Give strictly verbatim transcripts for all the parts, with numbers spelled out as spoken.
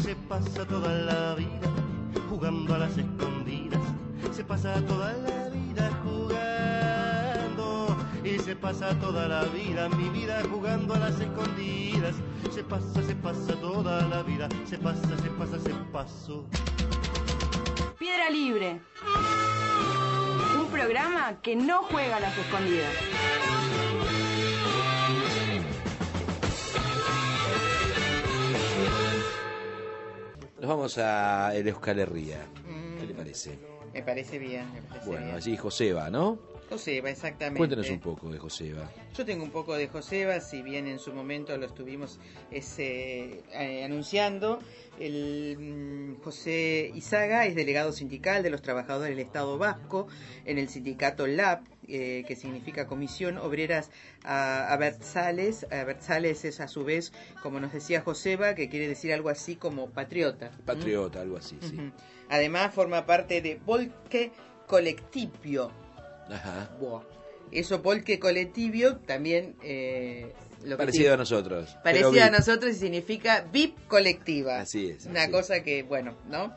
Se pasa toda la vida jugando a las escondidas. Se pasa toda la vida jugando. Y se pasa toda la vida, mi vida jugando a las escondidas. Se pasa, se pasa toda la vida. Se pasa, se pasa, se pasó. Piedra Libre. Un programa que no juega a las escondidas. Nos vamos a el Euskal Herria. ¿Qué le parece? Me parece bien, me parece Bueno, bien. allí Joseba, ¿no? Joseba, exactamente. Cuéntenos un poco de Joseba. Yo tengo un poco de Joseba, si bien en su momento lo estuvimos ese, eh, anunciando. El mm, José Izaga es delegado sindical de los trabajadores del Estado Vasco en el sindicato L A P, eh, que significa Comisión Obreras Abertzales. Abertzales es a su vez, como nos decía Joseba, que quiere decir algo así como patriota. Patriota, ¿Mm? algo así, sí. Uh-huh. Además forma parte de Volke Colectivio. Ajá. Buah. Eso, Volke Colectivio, también... Eh, lo parecido que a nosotros. Parecido a nosotros y significa V I P colectiva. Así es. Una así cosa es. que, bueno, ¿no?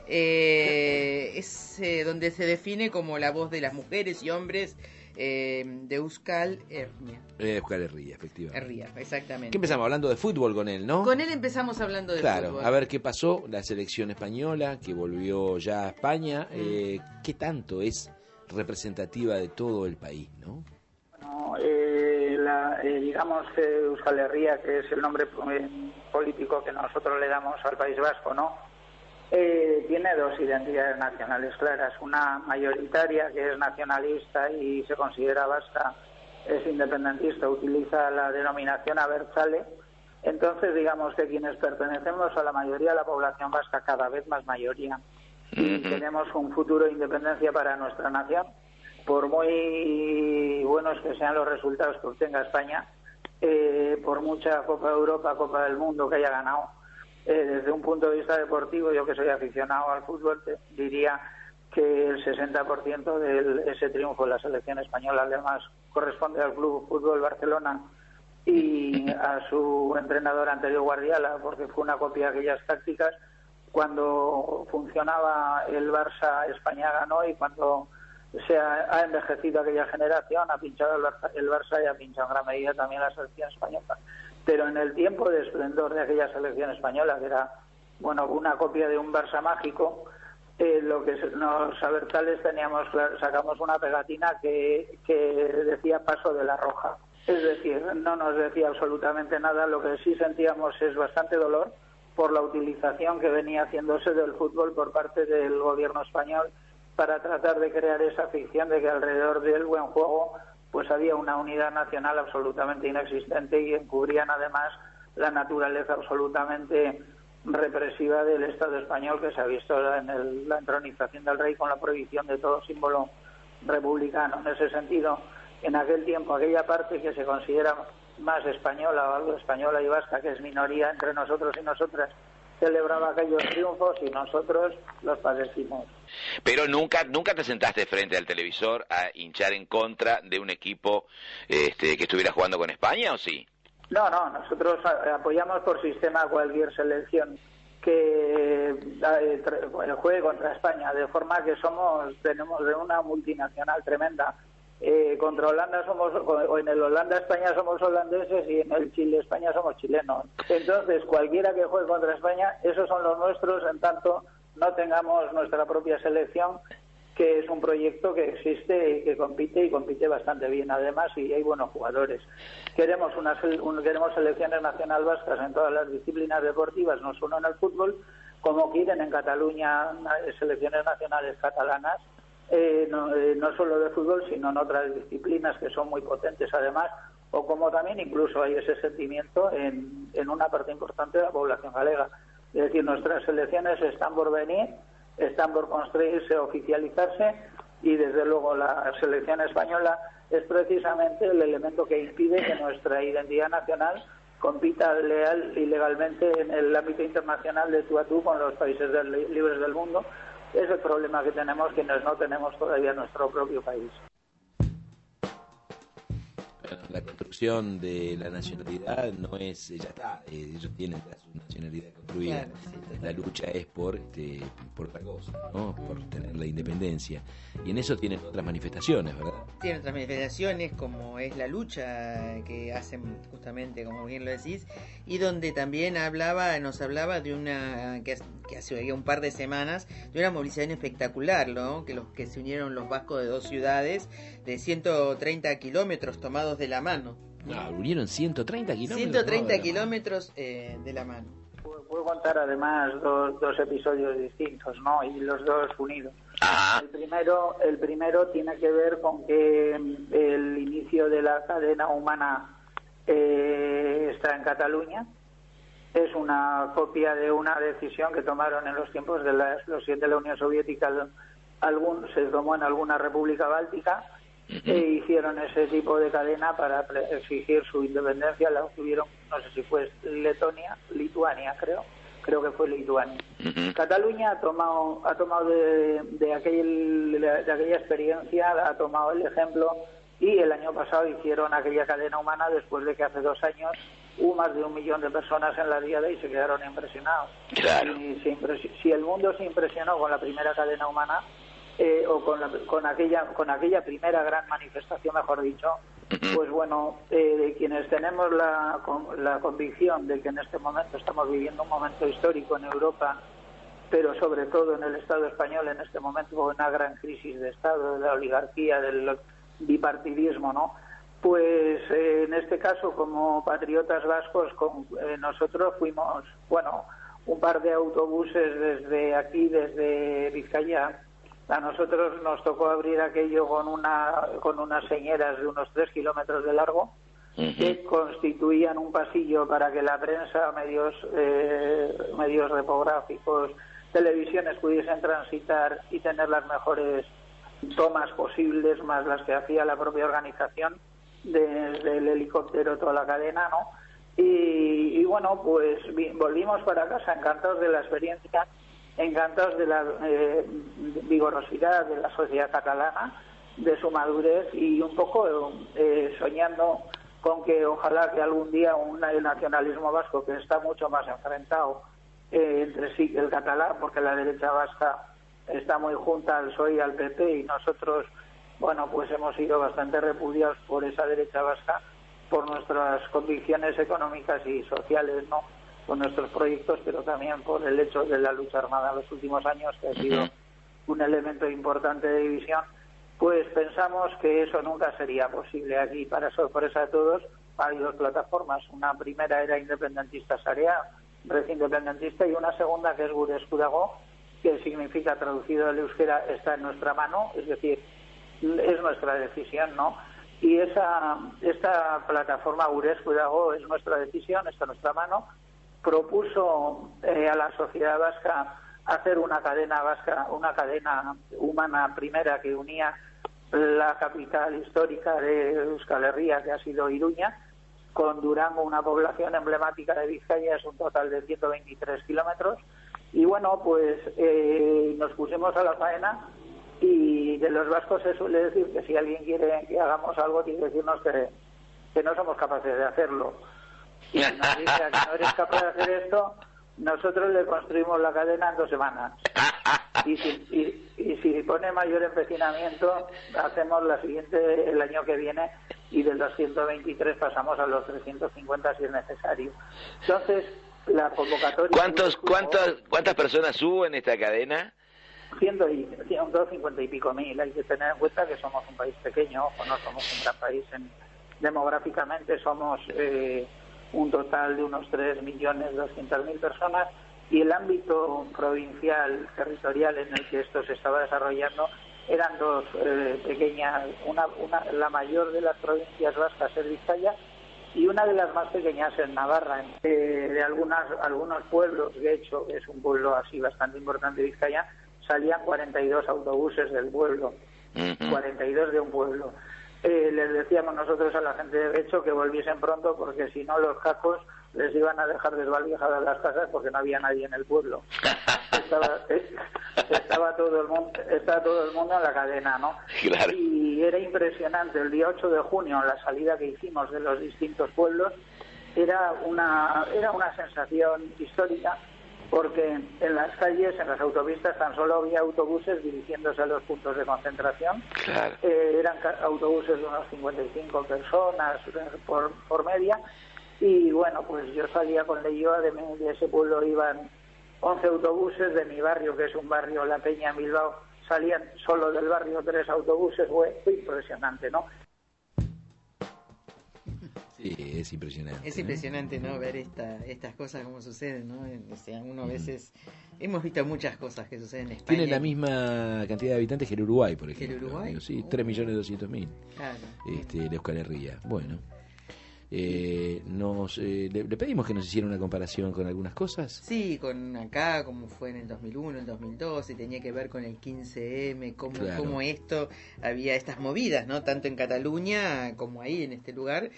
Eh, es eh, donde se define como la voz de las mujeres y hombres eh, de Euskal Herria. Eh, Euskal Herria, efectivamente. Herria, exactamente. ¿Qué empezamos hablando de fútbol con él, no? Con él empezamos hablando de claro, fútbol. Claro, a ver qué pasó. La selección española que volvió ya a España, mm. eh, ¿qué tanto es representativa de todo el país, no? Bueno, eh, la, eh, digamos que Euskal Herria, que es el nombre eh, político que nosotros le damos al País Vasco, ¿no? Eh, tiene dos identidades nacionales claras, una mayoritaria que es nacionalista y se considera vasca, es independentista, utiliza la denominación abertzale. Entonces digamos que quienes pertenecemos a la mayoría de la población vasca, cada vez más mayoría, y tenemos un futuro de independencia para nuestra nación, por muy buenos que sean los resultados que obtenga España, eh, por mucha Copa de Europa, Copa del Mundo que haya ganado, eh, desde un punto de vista deportivo, yo que soy aficionado al fútbol, te diría que el sesenta por ciento de ese triunfo de la selección española además corresponde al Club Fútbol Barcelona y a su entrenador anterior, Guardiola, porque fue una copia de aquellas tácticas. Cuando funcionaba el Barça, España ganó, y cuando se ha, ha envejecido aquella generación, ha pinchado el Barça, el Barça y ha pinchado en gran medida también la selección española. Pero en el tiempo de esplendor de aquella selección española, que era, bueno, una copia de un Barça mágico, eh, lo que los abertzales teníamos, sacamos una pegatina que, que decía Paso de la Roja. Es decir, no nos decía absolutamente nada. Lo que sí sentíamos es bastante dolor por la utilización que venía haciéndose del fútbol por parte del gobierno español para tratar de crear esa ficción de que alrededor del buen juego pues había una unidad nacional absolutamente inexistente, y encubrían además la naturaleza absolutamente represiva del Estado español, que se ha visto en el, la entronización del rey con la prohibición de todo símbolo republicano. En ese sentido, en aquel tiempo, aquella parte que se considera más española o algo española y vasca, que es minoría entre nosotros y nosotras, celebraba aquellos triunfos y nosotros los padecimos. Pero nunca nunca te sentaste frente al televisor a hinchar en contra de un equipo este, que estuviera jugando con España, ¿o sí? No, no, nosotros apoyamos por sistema a cualquier selección que eh, juegue contra España, de forma que somos tenemos de una multinacional tremenda. Eh, contra Holanda somos, o en el Holanda-España somos holandeses, y en el Chile-España somos chilenos. Entonces, cualquiera que juegue contra España, esos son los nuestros, en tanto no tengamos nuestra propia selección, que es un proyecto que existe y que compite, y compite bastante bien además, y hay buenos jugadores. Queremos una un, queremos selecciones nacional vascas en todas las disciplinas deportivas, no solo en el fútbol, como quieren en Cataluña selecciones nacionales catalanas. Eh, no, eh, no solo de fútbol, sino en otras disciplinas que son muy potentes además, o como también incluso hay ese sentimiento en, en una parte importante de la población galega. Es decir, nuestras selecciones están por venir, están por construirse, oficializarse, y desde luego la selección española es precisamente el elemento que impide que nuestra identidad nacional compita leal y legalmente en el ámbito internacional de tú a tú con los países del, libres del mundo. Es el problema que tenemos quienes no tenemos todavía nuestro propio país. La construcción de la nacionalidad no es, ya está, eh, ellos tienen ya su nacionalidad construida. Claro, sí, la lucha es por este, por otra cosa, ¿no? Por tener la independencia. Y en eso tienen otras manifestaciones, ¿verdad? Tienen otras manifestaciones, como es la lucha que hacen justamente, como bien lo decís, y donde también hablaba, nos hablaba de una, que, que hace un par de semanas, de una movilización espectacular, ¿no? Que los que se unieron los vascos de dos ciudades, de ciento treinta kilómetros tomados de la mano. No, unieron ciento treinta kilómetros. ciento treinta no, de kilómetros eh, de la mano. Puedo contar además dos, dos episodios distintos, ¿no? Y los dos unidos. Ajá. El primero, el primero tiene que ver con que el inicio de la cadena humana eh, está en Cataluña. Es una copia de una decisión que tomaron en los tiempos de la explosión de la Unión Soviética. Algún, se tomó en alguna república báltica e hicieron ese tipo de cadena para exigir su independencia. La obtuvieron, no sé si fue Letonia, Lituania, creo, creo que fue Lituania. Uh-huh. Cataluña ha tomado, ha tomado de, de, aquel, de aquella experiencia, ha tomado el ejemplo, y el año pasado hicieron aquella cadena humana después de que hace dos años hubo más de un millón de personas en la diada y se quedaron impresionados. Claro. Y se impresi- si el mundo se impresionó con la primera cadena humana, Eh, o con, la, con aquella con aquella primera gran manifestación, mejor dicho, pues bueno, eh, de quienes tenemos la, con, la convicción de que en este momento estamos viviendo un momento histórico en Europa, pero sobre todo en el Estado español, en este momento una gran crisis de Estado, de la oligarquía, del bipartidismo, ¿no? Pues eh, en este caso, como patriotas vascos, con, eh, nosotros fuimos, bueno, un par de autobuses desde aquí, desde Vizcaya. A nosotros nos tocó abrir aquello con una con unas señeras de unos tres kilómetros de largo, uh-huh, que constituían un pasillo para que la prensa, medios eh, medios repográficos, televisiones pudiesen transitar y tener las mejores tomas posibles, más las que hacía la propia organización desde el helicóptero, toda la cadena, ¿no? Y, y bueno, pues volvimos para casa encantados de la experiencia, encantados de la eh, vigorosidad de la sociedad catalana, de su madurez, y un poco eh, soñando con que ojalá que algún día un el nacionalismo vasco, que está mucho más enfrentado eh, entre sí que el catalán, porque la derecha vasca está muy junta al P S O E y al P P, y nosotros, bueno, pues hemos sido bastante repudiados por esa derecha vasca, por nuestras convicciones económicas y sociales, ¿no?, con nuestros proyectos, pero también por el hecho de la lucha armada en los últimos años, que ha sido un elemento importante de división. Pues pensamos que eso nunca sería posible aquí. Para sorpresa de todos, hay dos plataformas. Una primera era independentista Sarea, red independentista, y una segunda que es Gure Esku Dago, que significa, traducido al euskera, está en nuestra mano, es decir, es nuestra decisión, ¿no? Y esa esta plataforma Gure Esku Dago es nuestra decisión, está en nuestra mano. Propuso eh, a la sociedad vasca hacer una cadena vasca, una cadena humana primera que unía la capital histórica de Euskal Herria, que ha sido Iruña, con Durango, una población emblemática de Vizcaya. Es un total de ciento veintitrés kilómetros. Y bueno, pues eh, nos pusimos a la faena, y de los vascos se suele decir que si alguien quiere que hagamos algo, tiene que decirnos que, que no somos capaces de hacerlo. Y si nos dice que no eres capaz de hacer esto, nosotros le construimos la cadena en dos semanas. Y si, y, y si pone mayor empecinamiento, hacemos la siguiente el año que viene, y de los ciento veintitrés pasamos a los trescientos cincuenta si es necesario. Entonces, la convocatoria... ¿Cuántos, cuántas, ¿Cuántas personas hubo en esta cadena? ciento cincuenta y pico mil. Hay que tener en cuenta que somos un país pequeño, ojo, no somos un gran país. En, demográficamente somos... Eh, un total de unos tres millones doscientas mil personas, y el ámbito provincial, territorial en el que esto se estaba desarrollando eran dos eh, pequeñas, una, una, la mayor de las provincias vascas es Vizcaya, y una de las más pequeñas es Navarra. Eh, de algunas algunos pueblos, de hecho es un pueblo así bastante importante de Vizcaya, salían cuarenta y dos autobuses del pueblo, uh-huh, cuarenta y dos de un pueblo. Eh, les decíamos nosotros a la gente de Becho que volviesen pronto, porque si no los cacos les iban a dejar desvalijadas las casas, porque no había nadie en el pueblo. Estaba, eh, estaba todo el mundo estaba todo el mundo en la cadena, ¿no? Claro. Y, y era impresionante. El día ocho de junio, en la salida que hicimos de los distintos pueblos, era una, era una sensación histórica, porque en las calles, en las autopistas, tan solo había autobuses dirigiéndose a los puntos de concentración. Claro. Eh, eran autobuses de unos cincuenta y cinco personas por, por media, y bueno, pues yo salía con Leyoa, de, de ese pueblo iban once autobuses, de mi barrio, que es un barrio, La Peña, en Bilbao, salían solo del barrio tres autobuses. Fue, fue impresionante, ¿no? Sí, es impresionante. Es impresionante, ¿no? Ver esta, estas cosas como suceden, ¿no? O sea, uno a veces... Hemos visto muchas cosas que suceden en España. Tiene la misma cantidad de habitantes que el Uruguay, por ejemplo. ¿Que el Uruguay? Sí, Oh. tres millones doscientos mil. Claro. Este, la Euskal Herria. Bueno. Eh, nos eh, le, le pedimos que nos hiciera una comparación con algunas cosas. Sí, con acá, como fue en el dos mil uno, el dos mil dos, y tenía que ver con el quince eme, cómo, Claro. cómo esto, había estas movidas, ¿no? Tanto en Cataluña como ahí, en este lugar,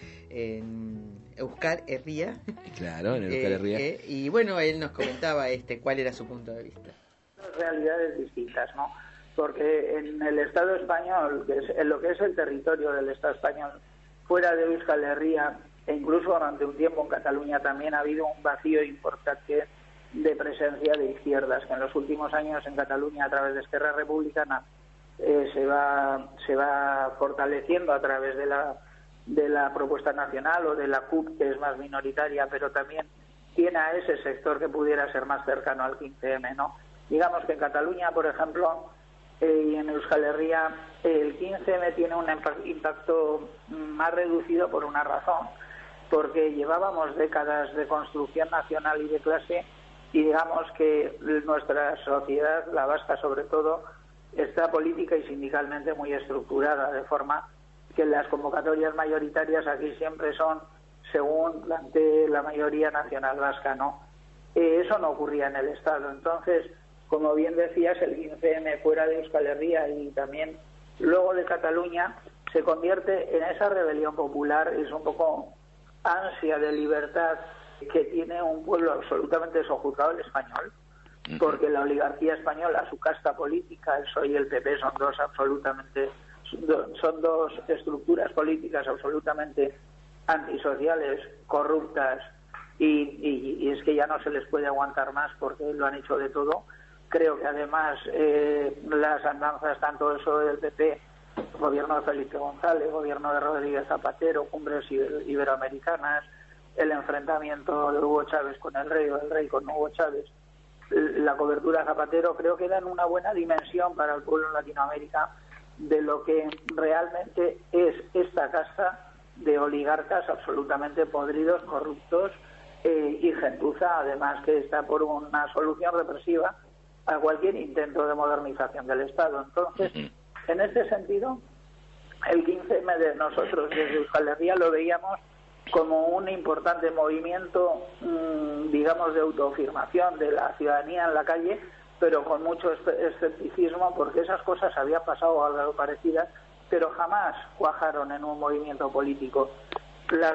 en Euskal Herria. Claro, en el Euskal Herria. Eh, eh, y bueno, él nos comentaba este cuál era su punto de vista. Realidades distintas, ¿no? Porque en el Estado español, que es, en lo que es el territorio del Estado español, fuera de Euskal Herria, e incluso durante un tiempo en Cataluña, también ha habido un vacío importante de presencia de izquierdas, que en los últimos años en Cataluña, a través de Esquerra Republicana, eh, se va se va fortaleciendo a través de la de la propuesta nacional, o de la C U P, que es más minoritaria, pero también tiene a ese sector que pudiera ser más cercano al quince eme, ¿no? Digamos que en Cataluña, por ejemplo, y en Euskal Herria, el quince eme tiene un impacto más reducido por una razón, porque llevábamos décadas de construcción nacional y de clase, y digamos que nuestra sociedad, la vasca sobre todo, está política y sindicalmente muy estructurada, de forma que las convocatorias mayoritarias aquí siempre son según plantee la mayoría nacional vasca, ¿no? Eh, eso no ocurría en el Estado. Entonces, como bien decías, el quince eme fuera de Euskal Herria y también luego de Cataluña se convierte en esa rebelión popular, es un poco ansia de libertad que tiene un pueblo absolutamente sojuzgado, el español, porque la oligarquía española, su casta política, el P S O E y el P P, son dos absolutamente, son dos estructuras políticas absolutamente antisociales, corruptas, y, y, y es que ya no se les puede aguantar más porque lo han hecho de todo. Creo que además eh, las andanzas, tanto del P S O E del P P, gobierno de Felipe González, gobierno de Rodríguez Zapatero, cumbres iberoamericanas, el enfrentamiento de Hugo Chávez con el rey, o el rey con Hugo Chávez, la cobertura de Zapatero, creo que dan una buena dimensión para el pueblo en Latinoamérica de lo que realmente es esta casta de oligarcas absolutamente podridos, corruptos eh, y gentuza, además que está por una solución represiva a cualquier intento de modernización del Estado. Entonces, en este sentido, el quince eme de nosotros desde Euskal Herria lo veíamos como un importante movimiento, mmm, digamos, de autoafirmación de la ciudadanía en la calle, pero con mucho escepticismo, porque esas cosas habían pasado algo parecidas, pero jamás cuajaron en un movimiento político. La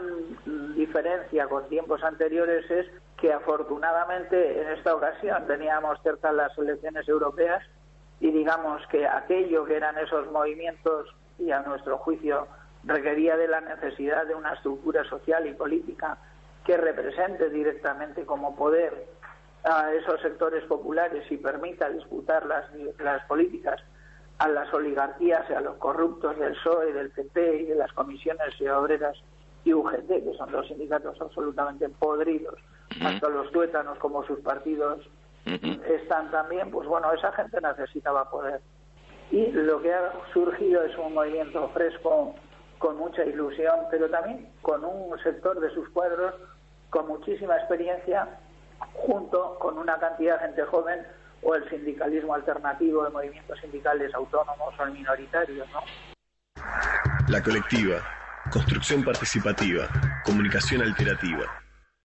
gran diferencia con tiempos anteriores es que afortunadamente en esta ocasión teníamos cerca las elecciones europeas, y digamos que aquello que eran esos movimientos, y a nuestro juicio requería de la necesidad de una estructura social y política que represente directamente como poder a esos sectores populares y permita disputar las, las políticas a las oligarquías y a los corruptos del P S O E, del P P y de las comisiones obreras y U G T, que son dos sindicatos absolutamente podridos, tanto los tuétanos como sus partidos están también, pues bueno, esa gente necesitaba poder. Y lo que ha surgido es un movimiento fresco, con mucha ilusión, pero también con un sector de sus cuadros con muchísima experiencia, junto con una cantidad de gente joven, o el sindicalismo alternativo de movimientos sindicales autónomos o minoritarios, ¿no? La colectiva, construcción participativa, comunicación alternativa.